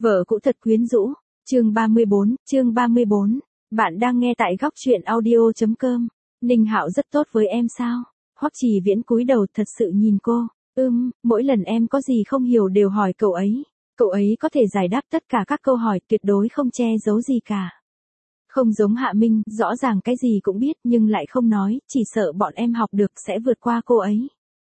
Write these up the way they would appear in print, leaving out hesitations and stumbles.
Vợ cũ thật quyến rũ. Chương 34. Bạn đang nghe tại góc truyện audio.com. Ninh Hạo rất tốt với em sao? Hoắc Trì Viễn cúi đầu thật sự nhìn cô. Mỗi lần em có gì không hiểu đều hỏi cậu ấy. Cậu ấy có thể giải đáp tất cả các câu hỏi, tuyệt đối không che giấu gì cả. Không giống Hạ Minh, rõ ràng cái gì cũng biết nhưng lại không nói, chỉ sợ bọn em học được sẽ vượt qua cô ấy.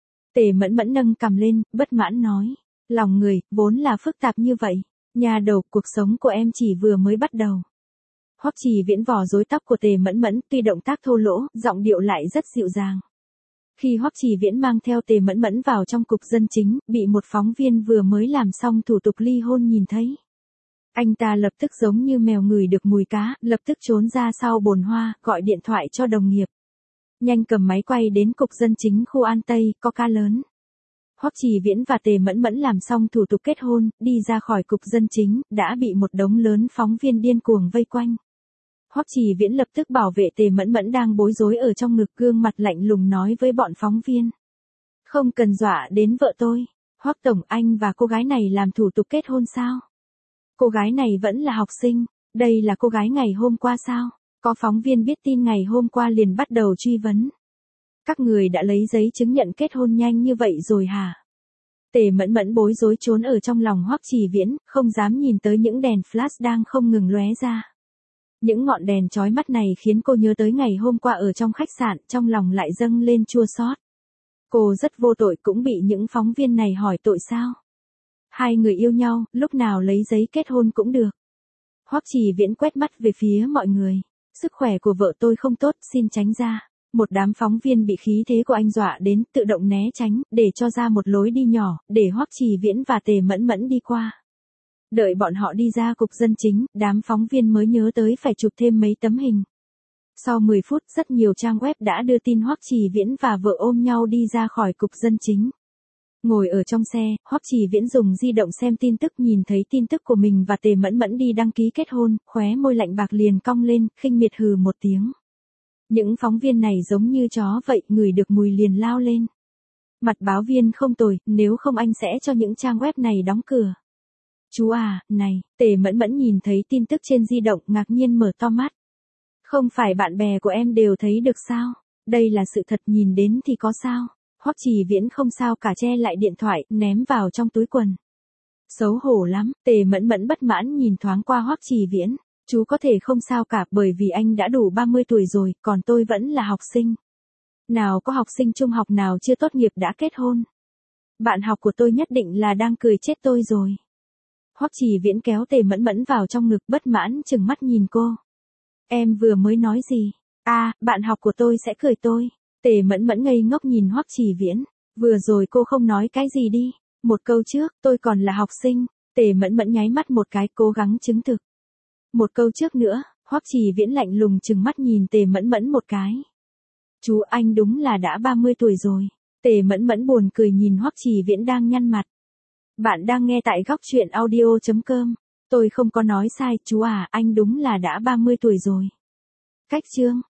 Tề Mẫn Mẫn nâng cằm lên, bất mãn nói. Lòng người, vốn là phức tạp như vậy. Nhà đầu, cuộc sống của em chỉ vừa mới bắt đầu. Hoắc Trì Viễn vò rối tóc của Tề Mẫn Mẫn, tuy động tác thô lỗ, giọng điệu lại rất dịu dàng. Khi Hoắc Trì Viễn mang theo Tề Mẫn Mẫn vào trong cục dân chính, bị một phóng viên vừa mới làm xong thủ tục ly hôn nhìn thấy. Anh ta lập tức giống như mèo ngửi được mùi cá, lập tức trốn ra sau bồn hoa, gọi điện thoại cho đồng nghiệp. Nhanh cầm máy quay đến cục dân chính khu An Tây, có ca lớn. Hoắc Trì Viễn và Tề Mẫn Mẫn làm xong thủ tục kết hôn, đi ra khỏi cục dân chính, đã bị một đống lớn phóng viên điên cuồng vây quanh. Hoắc Trì Viễn lập tức bảo vệ Tề Mẫn Mẫn đang bối rối ở trong ngực, gương mặt lạnh lùng nói với bọn phóng viên. Không cần dọa đến vợ tôi. Hoắc tổng, anh và cô gái này làm thủ tục kết hôn sao? Cô gái này vẫn là học sinh, đây là cô gái ngày hôm qua sao? Có phóng viên biết tin ngày hôm qua liền bắt đầu truy vấn. Các người đã lấy giấy chứng nhận kết hôn nhanh như vậy rồi hả? Tề Mẫn Mẫn bối rối trốn ở trong lòng Hoắc Trì Viễn, không dám nhìn tới những đèn flash đang không ngừng lóe ra. Những ngọn đèn chói mắt này khiến cô nhớ tới ngày hôm qua ở trong khách sạn, trong lòng lại dâng lên chua xót. Cô rất vô tội cũng bị những phóng viên này hỏi tội sao? Hai người yêu nhau, lúc nào lấy giấy kết hôn cũng được. Hoắc Trì Viễn quét mắt về phía mọi người. Sức khỏe của vợ tôi không tốt, xin tránh ra. Một đám phóng viên bị khí thế của anh dọa đến, tự động né tránh, để cho ra một lối đi nhỏ, để Hoắc Trì Viễn và Tề Mẫn Mẫn đi qua. Đợi bọn họ đi ra cục dân chính, đám phóng viên mới nhớ tới phải chụp thêm mấy tấm hình. Sau 10 phút, rất nhiều trang web đã đưa tin Hoắc Trì Viễn và vợ ôm nhau đi ra khỏi cục dân chính. Ngồi ở trong xe, Hoắc Trì Viễn dùng di động xem tin tức, nhìn thấy tin tức của mình và Tề Mẫn Mẫn đi đăng ký kết hôn, khóe môi lạnh bạc liền cong lên, khinh miệt hừ một tiếng. Những phóng viên này giống như chó vậy, ngửi được mùi liền lao lên. Mặt báo viên không tồi, nếu không anh sẽ cho những trang web này đóng cửa. Chú à, này, Tề Mẫn Mẫn nhìn thấy tin tức trên di động, ngạc nhiên mở to mắt. Không phải bạn bè của em đều thấy được sao? Đây là sự thật, nhìn đến thì có sao? Hoắc Trì Viễn không sao cả, che lại điện thoại, ném vào trong túi quần. Xấu hổ lắm, Tề Mẫn Mẫn bất mãn nhìn thoáng qua Hoắc Trì Viễn. Chú có thể không sao cả, bởi vì anh đã đủ 30 tuổi rồi, còn tôi vẫn là học sinh. Nào có học sinh trung học nào chưa tốt nghiệp đã kết hôn. Bạn học của tôi nhất định là đang cười chết tôi rồi. Hoắc Trì Viễn kéo Tề Mẫn Mẫn vào trong ngực, bất mãn chừng mắt nhìn cô. Em vừa mới nói gì? Bạn học của tôi sẽ cười tôi. Tề Mẫn Mẫn ngây ngốc nhìn Hoắc Trì Viễn. Vừa rồi cô không nói cái gì đi. Một câu trước, tôi còn là học sinh. Tề Mẫn Mẫn nháy mắt một cái, cố gắng chứng thực. Một câu trước nữa, Hoắc Trì Viễn lạnh lùng chừng mắt nhìn Tề Mẫn Mẫn một cái. Chú, anh đúng là đã 30 tuổi rồi. Tề Mẫn Mẫn buồn cười nhìn Hoắc Trì Viễn đang nhăn mặt. Bạn đang nghe tại góc truyện audio.com. Tôi không có nói sai, chú à, anh đúng là đã 30 tuổi rồi. Cách chương